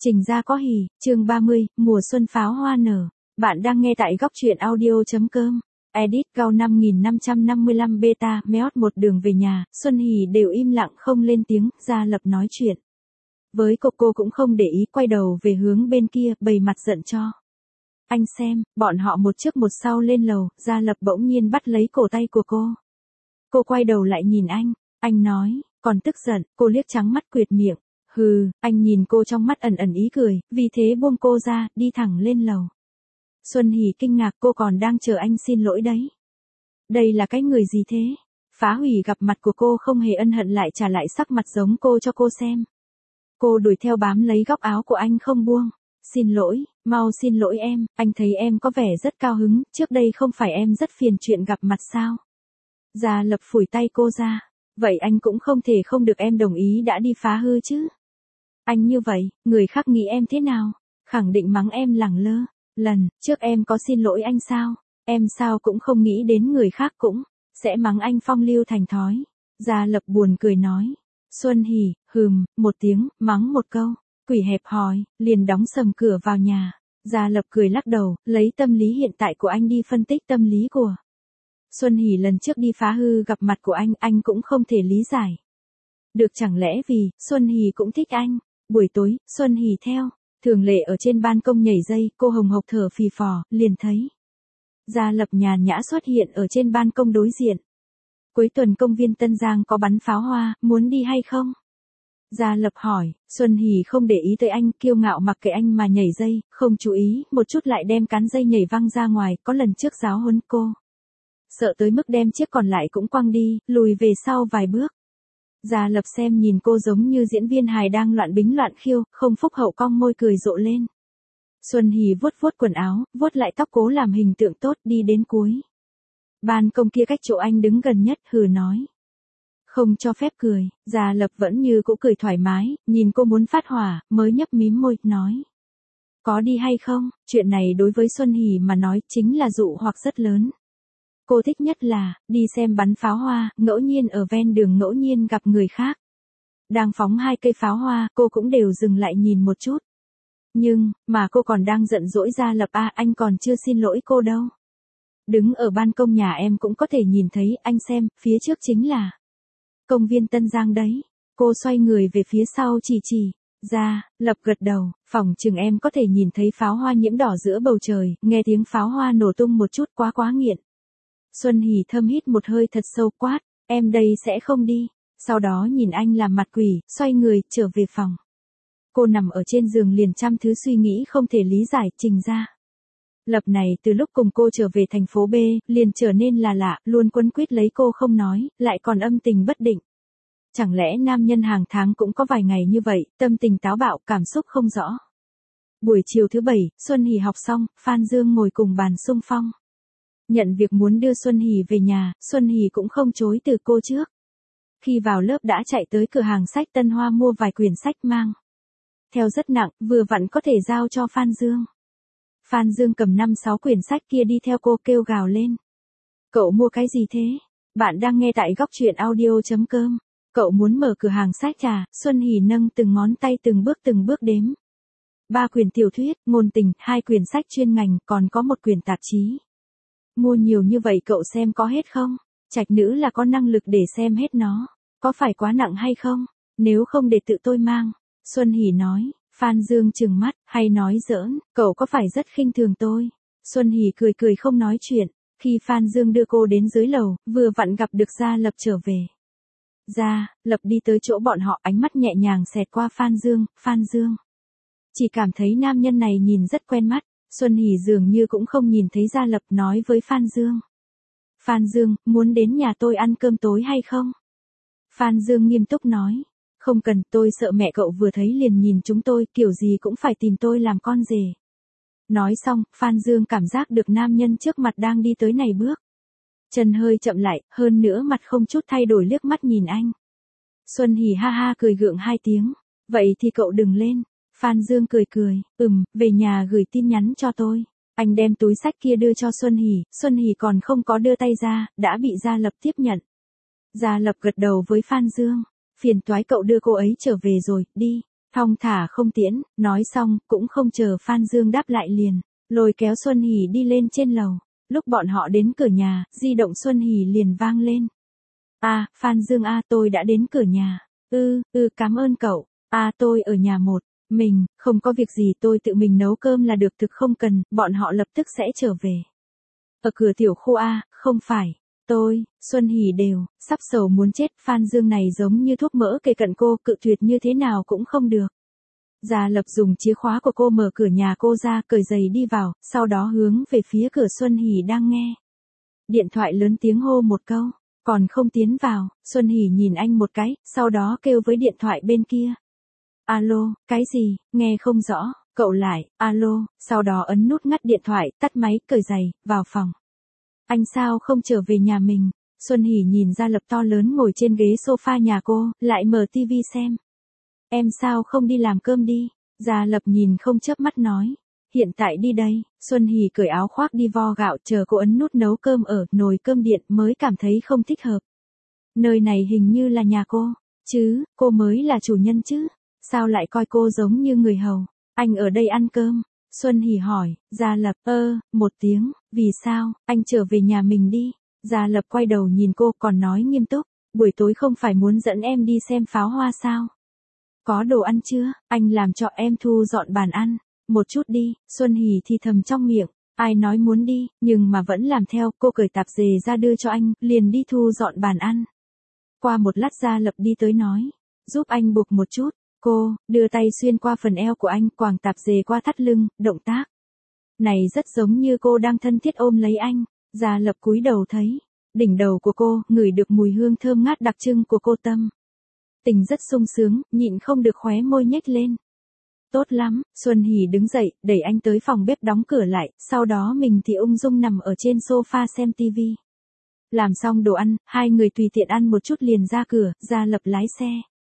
Trình Gia có hỉ, chương 30, mùa xuân pháo hoa nở. Bạn đang nghe tại góc truyện audio.com. Edit Cao 5555 beta, Meot một đường về nhà, Xuân Hỉ đều im lặng không lên tiếng, Gia Lập nói chuyện. Với cô cũng không để ý, quay đầu về hướng bên kia, bày mặt giận cho. Anh xem, bọn họ một trước một sau lên lầu, Gia Lập bỗng nhiên bắt lấy cổ tay của cô. Cô quay đầu lại nhìn anh nói, còn tức giận, cô liếc trắng mắt quệt miệng. Hừ, anh nhìn cô trong mắt ẩn ẩn ý cười, vì thế buông cô ra, đi thẳng lên lầu. Xuân Hỉ kinh ngạc, cô còn đang chờ anh xin lỗi đấy. Đây là cái người gì thế? Phá hủy gặp mặt của cô, không hề ân hận lại trả lại sắc mặt giống cô cho cô xem. Cô đuổi theo bám lấy góc áo của anh không buông. Xin lỗi, mau xin lỗi em, anh thấy em có vẻ rất cao hứng, trước đây không phải em rất phiền chuyện gặp mặt sao? Gia Lập phủi tay cô ra. Vậy anh cũng không thể không được em đồng ý đã đi phá hư chứ. Anh như vậy, người khác nghĩ em thế nào? Khẳng định mắng em lẳng lơ. Lần trước em có xin lỗi anh sao? Em sao cũng không nghĩ đến người khác cũng sẽ mắng anh phong lưu thành thói. Gia Lập buồn cười nói. Xuân Hỉ, một tiếng, mắng một câu. Quỷ hẹp hòi, liền đóng sầm cửa vào nhà. Gia Lập cười lắc đầu, lấy tâm lý hiện tại của anh đi phân tích tâm lý của Xuân Hỉ. Lần trước đi phá hư gặp mặt của anh cũng không thể lý giải được, chẳng lẽ vì Xuân Hỉ cũng thích anh. Buổi tối, Xuân Hỉ theo thường lệ ở trên ban công nhảy dây, cô hồng hộc thở phì phò, liền thấy Gia Lập nhàn nhã xuất hiện ở trên ban công đối diện. Cuối tuần công viên Tân Giang có bắn pháo hoa, muốn đi hay không? Gia Lập hỏi. Xuân Hỉ không để ý tới anh, kiêu ngạo mặc kệ anh mà nhảy dây, không chú ý, một chút lại đem cán dây nhảy văng ra ngoài, có lần trước giáo huấn cô. Sợ tới mức đem chiếc còn lại cũng quăng đi, lùi về sau vài bước. Gia Lập xem nhìn cô giống như diễn viên hài đang loạn bính loạn khiêu, không phúc hậu cong môi cười rộ lên. Xuân Hỉ vuốt quần áo, vuốt lại tóc cố làm hình tượng tốt, đi đến cuối ban công kia cách chỗ anh đứng gần nhất, hừ nói. Không cho phép cười. Gia Lập vẫn như cũ cười thoải mái, nhìn cô muốn phát hỏa, mới nhấp mím môi, nói. Có đi hay không? Chuyện này đối với Xuân Hỉ mà nói chính là dụ hoặc rất lớn. Cô thích nhất là, đi xem bắn pháo hoa, ngẫu nhiên ở ven đường ngẫu nhiên gặp người khác. Đang phóng 2 cây pháo hoa, cô cũng đều dừng lại nhìn một chút. Nhưng, mà cô còn đang giận dỗi Gia Lập anh còn chưa xin lỗi cô đâu. Đứng ở ban công nhà em cũng có thể nhìn thấy, anh xem, phía trước chính là công viên Tân Giang đấy. Cô xoay người về phía sau chỉ. Gia Lập gật đầu, phỏng chừng em có thể nhìn thấy pháo hoa nhiễm đỏ giữa bầu trời, nghe tiếng pháo hoa nổ tung một chút, quá nghiện. Xuân Hỉ thâm hít một hơi thật sâu, quát, em đây sẽ không đi. Sau đó nhìn anh làm mặt quỷ, xoay người, trở về phòng. Cô nằm ở trên giường liền trăm thứ suy nghĩ không thể lý giải. Trình Gia Lập này từ lúc cùng cô trở về thành phố B, liền trở nên là lạ, luôn quấn quýt lấy cô không nói, lại còn âm tình bất định. Chẳng lẽ nam nhân hàng tháng cũng có vài ngày như vậy, tâm tình táo bạo, cảm xúc không rõ. Buổi chiều thứ 7, Xuân Hỉ học xong, Phan Dương ngồi cùng bàn xung phong. Nhận việc muốn đưa Xuân Hỉ về nhà, Xuân Hỉ cũng không chối từ cô trước. Khi vào lớp đã chạy tới cửa hàng sách Tân Hoa mua vài quyển sách mang theo rất nặng, vừa vặn có thể giao cho Phan Dương. Phan Dương cầm 5-6 quyển sách kia đi theo cô, kêu gào lên. Cậu mua cái gì thế? Bạn đang nghe tại góc truyện audio.com. Cậu muốn mở cửa hàng sách à? Xuân Hỉ nâng từng ngón tay từng bước đếm. 3 quyển tiểu thuyết, ngôn tình, 2 quyển sách chuyên ngành, còn có 1 quyển tạp chí. Mua nhiều như vậy cậu xem có hết không? Trạch nữ là có năng lực để xem hết nó. Có phải quá nặng hay không? Nếu không để tự tôi mang. Xuân Hỉ nói. Phan Dương trừng mắt, hay nói giỡn, cậu có phải rất khinh thường tôi? Xuân Hỉ cười không nói chuyện. Khi Phan Dương đưa cô đến dưới lầu, vừa vặn gặp được Gia Lập trở về. Gia Lập đi tới chỗ bọn họ, ánh mắt nhẹ nhàng xẹt qua Phan Dương. Chỉ cảm thấy nam nhân này nhìn rất quen mắt. Xuân Hỉ dường như cũng không nhìn thấy Gia Lập, nói với Phan Dương. Phan Dương, muốn đến nhà tôi ăn cơm tối hay không? Phan Dương nghiêm túc nói. Không cần, tôi sợ mẹ cậu vừa thấy liền nhìn chúng tôi, kiểu gì cũng phải tìm tôi làm con rể. Nói xong, Phan Dương cảm giác được nam nhân trước mặt đang đi tới này bước. Chân hơi chậm lại, hơn nữa mặt không chút thay đổi liếc mắt nhìn anh. Xuân Hỉ ha ha cười gượng 2 tiếng. Vậy thì cậu đừng lên. Phan Dương cười. Về nhà gửi tin nhắn cho tôi. Anh đem túi sách kia đưa cho Xuân Hỉ còn không có đưa tay ra, đã bị Gia Lập tiếp nhận. Gia Lập gật đầu với Phan Dương. Phiền toái cậu đưa cô ấy trở về rồi, đi. Thong thả không tiễn, nói xong, cũng không chờ Phan Dương đáp lại liền, lôi kéo Xuân Hỷ đi lên trên lầu. Lúc bọn họ đến cửa nhà, di động Xuân Hỷ liền vang lên. Phan Dương tôi đã đến cửa nhà. Cảm ơn cậu. Tôi ở nhà một mình, không có việc gì, tôi tự mình nấu cơm là được, thực không cần, bọn họ lập tức sẽ trở về. Ở cửa tiểu khu không phải. Xuân Hỷ đều, sắp sầu muốn chết, Phan Dương này giống như thuốc mỡ kề cận cô, cự tuyệt như thế nào cũng không được. Gia Lập dùng chìa khóa của cô mở cửa nhà cô ra, cởi giày đi vào, sau đó hướng về phía cửa Xuân Hỷ đang nghe. Điện thoại lớn tiếng hô một câu, còn không tiến vào. Xuân Hỷ nhìn anh một cái, sau đó kêu với điện thoại bên kia. Alo, cái gì, nghe không rõ, cậu lại, alo, sau đó ấn nút ngắt điện thoại, tắt máy, cởi giày, vào phòng. Anh sao không trở về nhà mình? Xuân Hỷ nhìn Gia Lập to lớn ngồi trên ghế sofa nhà cô, lại mở tivi xem. Em sao không đi làm cơm đi? Gia Lập nhìn không chớp mắt nói. Hiện tại đi đây. Xuân Hỷ cởi áo khoác đi vo gạo, chờ cô ấn nút nấu cơm ở nồi cơm điện mới cảm thấy không thích hợp. Nơi này hình như là nhà cô, chứ, cô mới là chủ nhân chứ. Sao lại coi cô giống như người hầu? Anh ở đây ăn cơm. Xuân Hỷ hỏi. Gia Lập, một tiếng, vì sao, anh trở về nhà mình đi. Gia Lập quay đầu nhìn cô còn nói nghiêm túc, buổi tối không phải muốn dẫn em đi xem pháo hoa sao? Có đồ ăn chưa, anh làm cho em thu dọn bàn ăn, một chút đi. Xuân Hỷ thì thầm trong miệng, ai nói muốn đi, nhưng mà vẫn làm theo. Cô cởi tạp dề ra đưa cho anh, liền đi thu dọn bàn ăn. Qua một lát Gia Lập đi tới nói, giúp anh buộc một chút. Cô đưa tay xuyên qua phần eo của anh, quàng tạp dề qua thắt lưng, động tác này rất giống như cô đang thân thiết ôm lấy anh. Gia Lập cúi đầu thấy đỉnh đầu của cô, ngửi được mùi hương thơm ngát đặc trưng của cô, tâm tình rất sung sướng, nhịn không được khóe môi nhếch lên. Tốt lắm. Xuân Hỷ đứng dậy, đẩy anh tới phòng bếp đóng cửa lại, sau đó mình thì ung dung nằm ở trên sofa xem tivi. Làm xong đồ ăn, hai người tùy tiện ăn một chút liền ra cửa. Gia Lập lái xe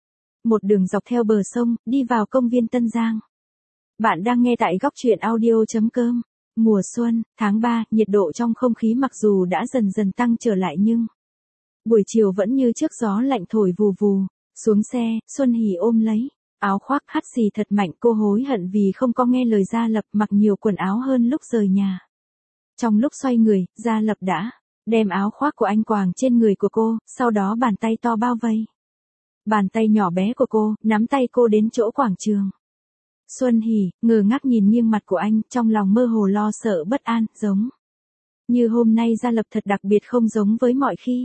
một đường dọc theo bờ sông, đi vào công viên Tân Giang. Bạn đang nghe tại góc truyện audio.com. Mùa xuân, tháng 3, nhiệt độ trong không khí mặc dù đã dần dần tăng trở lại nhưng buổi chiều vẫn như trước, gió lạnh thổi vù vù. Xuống xe, Xuân Hỷ ôm lấy áo khoác, hắt xì thật mạnh. Cô hối hận vì không có nghe lời Gia Lập, mặc nhiều quần áo hơn lúc rời nhà. Trong lúc xoay người, Gia Lập đã đem áo khoác của anh quàng trên người của cô, sau đó bàn tay to bao vây bàn tay nhỏ bé của cô, nắm tay cô đến chỗ quảng trường. Xuân Hỷ ngơ ngác nhìn nghiêng mặt của anh, trong lòng mơ hồ lo sợ bất an, giống như hôm nay Gia Lập thật đặc biệt, không giống với mọi khi.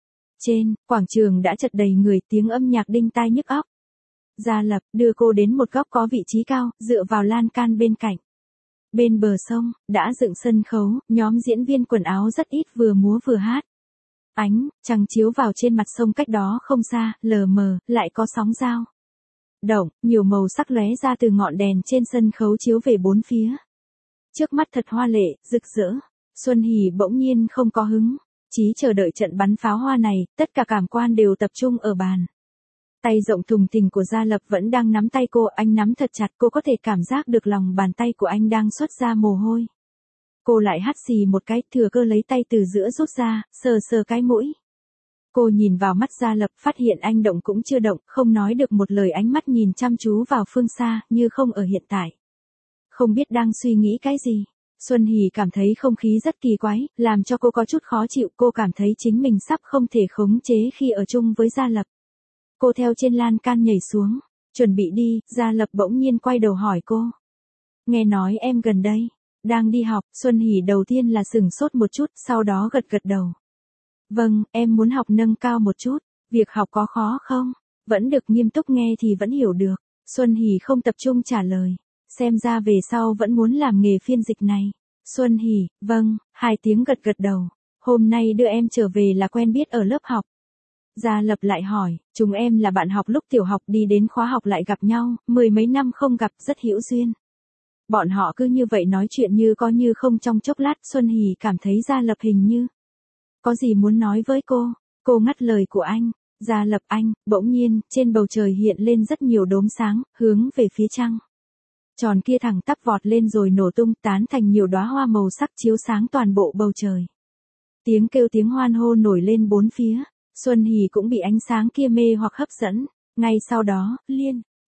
Trên quảng trường đã chật đầy người, tiếng âm nhạc đinh tai nhức óc. Gia Lập đưa cô đến một góc có vị trí cao, dựa vào lan can bên cạnh. Bên bờ sông, đã dựng sân khấu, nhóm diễn viên quần áo rất ít vừa múa vừa hát. Ánh trăng chiếu vào trên mặt sông cách đó không xa, lờ mờ, lại có sóng dao động, nhiều màu sắc lóe ra từ ngọn đèn trên sân khấu chiếu về bốn phía. Trước mắt thật hoa lệ, rực rỡ. Xuân Hỷ bỗng nhiên không có hứng chí chờ đợi trận bắn pháo hoa này, tất cả cảm quan đều tập trung ở bàn tay rộng thùng thình của Gia Lập vẫn đang nắm tay cô, anh nắm thật chặt, cô có thể cảm giác được lòng bàn tay của anh đang xuất ra mồ hôi. Cô lại hắt xì một cái, thừa cơ lấy tay từ giữa rút ra, sờ sờ cái mũi. Cô nhìn vào mắt Gia Lập, phát hiện anh động cũng chưa động, không nói được một lời, ánh mắt nhìn chăm chú vào phương xa, như không ở hiện tại. Không biết đang suy nghĩ cái gì. Xuân Hỷ cảm thấy không khí rất kỳ quái, làm cho cô có chút khó chịu. Cô cảm thấy chính mình sắp không thể khống chế khi ở chung với Gia Lập. Cô theo trên lan can nhảy xuống, chuẩn bị đi. Gia Lập bỗng nhiên quay đầu hỏi cô. Nghe nói em gần đây đang đi học. Xuân Hỷ đầu tiên là sửng sốt một chút, sau đó gật gật đầu. Vâng, em muốn học nâng cao một chút. Việc học có khó không? Vẫn được, nghiêm túc nghe thì vẫn hiểu được. Xuân Hỷ không tập trung trả lời. Xem ra về sau vẫn muốn làm nghề phiên dịch này. Xuân Hỷ, vâng, 2 tiếng gật gật đầu. Hôm nay đưa em trở về là quen biết ở lớp học. Gia Lập lại hỏi, chúng em là bạn học lúc tiểu học, đi đến khóa học lại gặp nhau, 10 mấy năm không gặp, rất hữu duyên. Bọn họ cứ như vậy nói chuyện như có như không. Trong chốc lát Xuân Hỷ cảm thấy Gia Lập hình như có gì muốn nói với cô. Cô ngắt lời của anh. Gia Lập anh, bỗng nhiên, trên bầu trời hiện lên rất nhiều đốm sáng, hướng về phía trăng tròn kia thẳng tắp vọt lên rồi nổ tung, tán thành nhiều đóa hoa màu sắc chiếu sáng toàn bộ bầu trời. Tiếng kêu tiếng hoan hô nổi lên bốn phía. Xuân Hỷ cũng bị ánh sáng kia mê hoặc hấp dẫn. Ngay sau đó, liên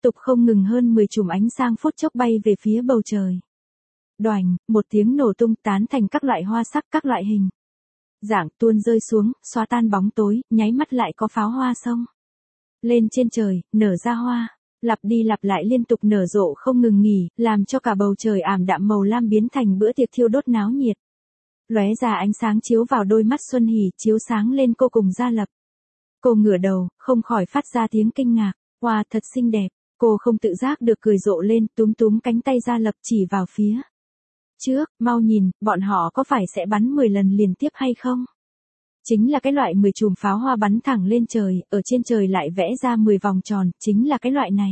tục không ngừng hơn 10 chùm ánh sáng phút chốc bay về phía bầu trời. Đoành, một tiếng nổ tung tán thành các loại hoa sắc các loại hình. Dạng tuôn rơi xuống, xóa tan bóng tối, nháy mắt lại có pháo hoa xông lên trên trời, nở ra hoa, lặp đi lặp lại liên tục nở rộ không ngừng nghỉ, làm cho cả bầu trời ảm đạm màu lam biến thành bữa tiệc thiêu đốt náo nhiệt. Lóe ra ánh sáng chiếu vào đôi mắt Xuân Hỷ, chiếu sáng lên cô cùng Gia Lập. Cô ngửa đầu, không khỏi phát ra tiếng kinh ngạc, wow, thật xinh đẹp. Cô không tự giác được cười rộ lên, túm túm cánh tay Gia Lập chỉ vào phía trước, mau nhìn, bọn họ có phải sẽ bắn 10 lần liên tiếp hay không? Chính là cái loại 10 chùm pháo hoa bắn thẳng lên trời, ở trên trời lại vẽ ra 10 vòng tròn, chính là cái loại này.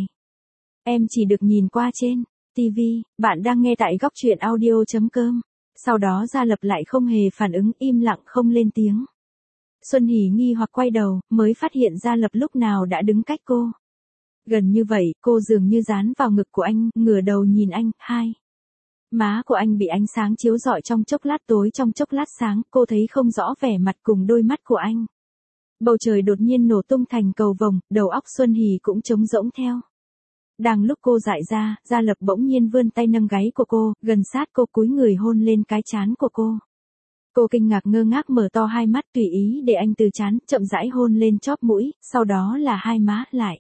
Em chỉ được nhìn qua trên TV, bạn đang nghe tại góc truyện audio.com. Sau đó Gia Lập lại không hề phản ứng, im lặng không lên tiếng. Xuân Hỷ nghi hoặc quay đầu, mới phát hiện Gia Lập lúc nào đã đứng cách cô. Gần như vậy, cô dường như dán vào ngực của anh, ngửa đầu nhìn anh, hai. Má của anh bị ánh sáng chiếu rọi trong chốc lát tối trong chốc lát sáng, cô thấy không rõ vẻ mặt cùng đôi mắt của anh. Bầu trời đột nhiên nổ tung thành cầu vồng, đầu óc Xuân Hỷ cũng trống rỗng theo. Đang lúc cô dại ra, Gia Lập bỗng nhiên vươn tay nâng gáy của cô, gần sát cô cúi người hôn lên cái trán của cô. Cô kinh ngạc ngơ ngác mở to hai mắt tùy ý để anh từ trán, chậm rãi hôn lên chóp mũi, sau đó là hai má lại.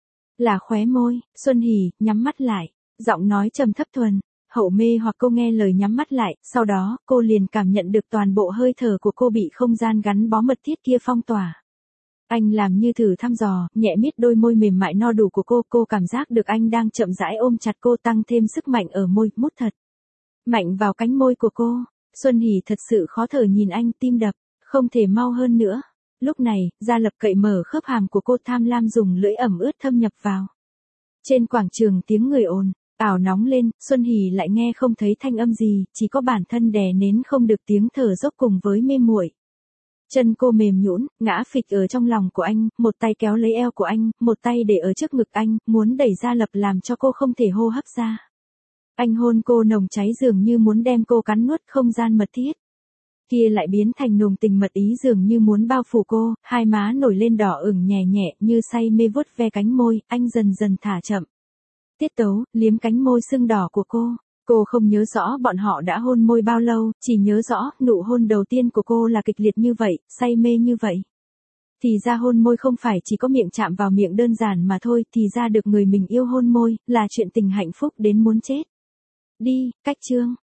Là khóe môi, Xuân Hỷ, nhắm mắt lại, giọng nói trầm thấp thuần, hậu mê hoặc cô nghe lời nhắm mắt lại, sau đó, cô liền cảm nhận được toàn bộ hơi thở của cô bị không gian gắn bó mật thiết kia phong tỏa. Anh làm như thử thăm dò, nhẹ miết đôi môi mềm mại no đủ của cô cảm giác được anh đang chậm rãi ôm chặt cô tăng thêm sức mạnh ở môi, mút thật mạnh vào cánh môi của cô. Xuân Hỷ thật sự khó thở nhìn anh, tim đập, không thể mau hơn nữa. Lúc này, Gia Lập cậy mở khớp hàm của cô tham lam dùng lưỡi ẩm ướt thâm nhập vào. Trên quảng trường tiếng người ồn ào nóng lên, Xuân Hỷ lại nghe không thấy thanh âm gì, chỉ có bản thân đè nén không được tiếng thở dốc cùng với mê muội. Chân cô mềm nhũn, ngã phịch ở trong lòng của anh, một tay kéo lấy eo của anh, một tay để ở trước ngực anh, muốn đẩy Gia Lập làm cho cô không thể hô hấp ra. Anh hôn cô nồng cháy dường như muốn đem cô cắn nuốt, không gian mật thiết kia lại biến thành nồng tình mật ý dường như muốn bao phủ cô, hai má nổi lên đỏ ửng nhẹ nhẹ như say mê vuốt ve cánh môi, anh dần dần thả chậm tiết tấu, liếm cánh môi sưng đỏ của cô. Cô không nhớ rõ bọn họ đã hôn môi bao lâu, chỉ nhớ rõ, nụ hôn đầu tiên của cô là kịch liệt như vậy, say mê như vậy. Thì ra hôn môi không phải chỉ có miệng chạm vào miệng đơn giản mà thôi, thì ra được người mình yêu hôn môi, là chuyện tình hạnh phúc đến muốn chết. Đi, cách chương.